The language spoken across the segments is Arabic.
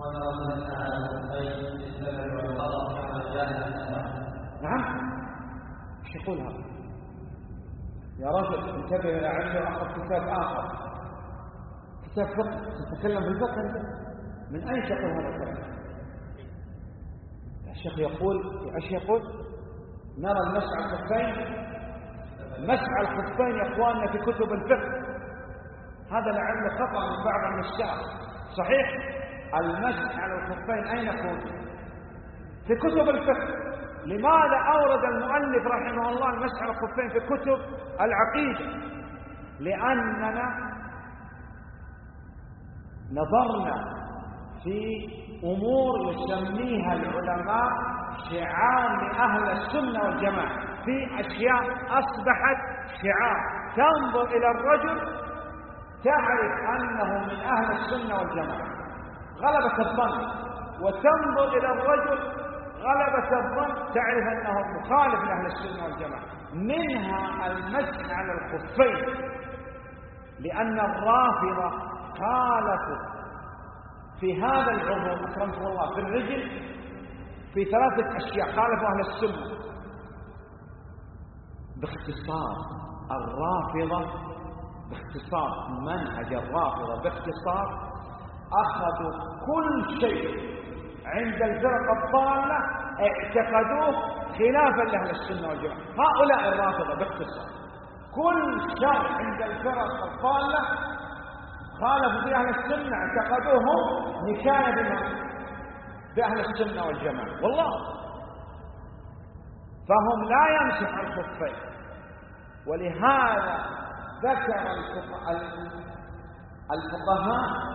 نعم، ايش يقول هذا؟ يا رجل انتبه إلى علمه وأخذ كتاب آخر، كتاب فقه، تتكلم في الفقه أنت؟ من أين تقول هذا الكلام؟ الشيخ يقول ايش يقول؟ نرى المسح على الخفين، مسح على الخفين يا اخواننا في كتب الفقه، هذا لعله خطأ من بعض المشايخ. صحيح المسح على الخفين أين يكون؟ في كتب الفقه. لماذا أورد المؤلف رحمه الله المسح على الخفين في كتب العقيدة؟ لأننا نظرنا في أمور يسميها العلماء شعار لأهل السنة والجماعة، في أشياء أصبحت شعار، تنظر إلى الرجل تعرف أنه من أهل السنة والجماعة غلبة الظن، وتنظر إلى الرجل غلبة الظن تعرف أنه مخالف لأهل السنة والجماعة. منها المسح على الخفين، لأن الرافضة خالفوا في هذا العضو أكرمكم الله في الرجل في 3 أشياء، خالفوا أهل السنة. باختصار الرافضة، باختصار منهج الرافضة باختصار أخذوا كل شيء عند الفرق الضالة اعتقدوه خلافا لأهل السنة والجماعة. هؤلاء الرافضة باختصار كل شر عند الفرق الضالة خالفوا في أهل السنة اعتقدوهم نكاية بأهل السنة والجماعة والله. فهم لا يمسح الخفين، ولهذا ذكر الفقهاء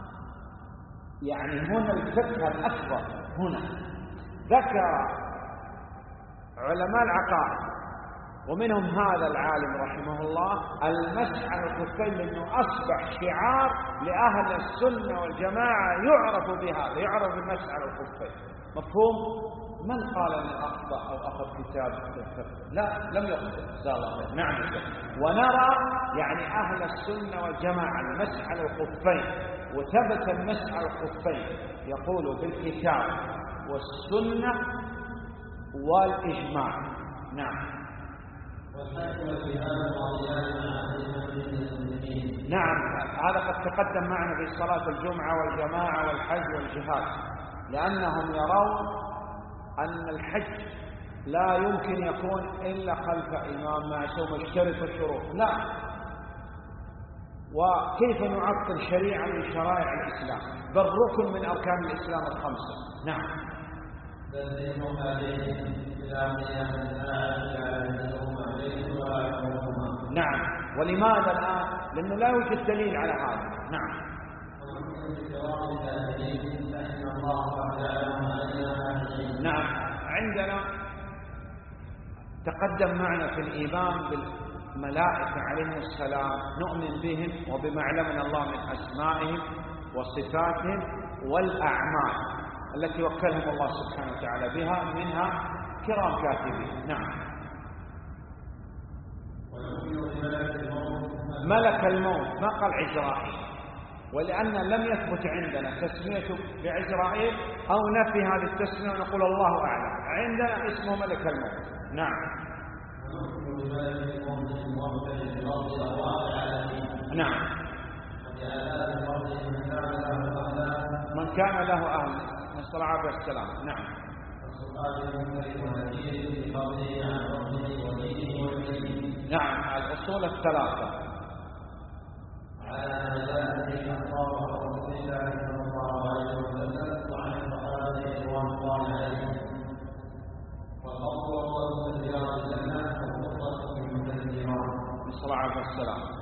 يعني هنا الفقه الأكبر، هنا ذكر علماء العقائد ومنهم هذا العالم رحمه الله المسح على الخفين، لأنه أصبح شعار لأهل السنة والجماعة يعرف بهذا، يعرف بالمسح على الخفين. مفهوم؟ من قال أن أخطأ أو أخذ كتاب الفقه؟ لا، لم يخطئ زال. نعم. ونرى يعني أهل السنة والجماعة المسح على الخفين، وثبت المسح على الخفين يقول بالكتاب والسنة والإجماع. نعم. نعم، هذا قد تقدم معنا في صلاة الجمعة والجماعة والحج والجهاد، لأنهم يرون أن الحج لا يمكن يكون إلا خلف إمام معصوم يشترط الشروط. لا، وكيف نعطل شريعة من شرائع الإسلام بل ركن من أركان الإسلام الخمسة. نعم. نعم، ولماذا الآن؟ لأنه لا يوجد دليل على هذا. نعم. نعم، عندنا تقدم معنا في الإيمان بالملائكة عليهم السلام نؤمن بهم وبما علمنا الله من أسمائهم وصفاتهم والأعمال التي وكلهم الله سبحانه وتعالى بها، منها كرام كاتبين. نعم. ملك الموت ما قال عزرائيل، ولأن لم يثبت عندنا تسميته بعزرائيل أو نفي هذه التسمية ونقول الله أعلم، عندنا اسمه ملك الموت. نعم. نعم، من كان له أهل نسأل الله عليه السلام. نعم. نعم، الأصول الثلاثة. نسأل الله عليه السلام.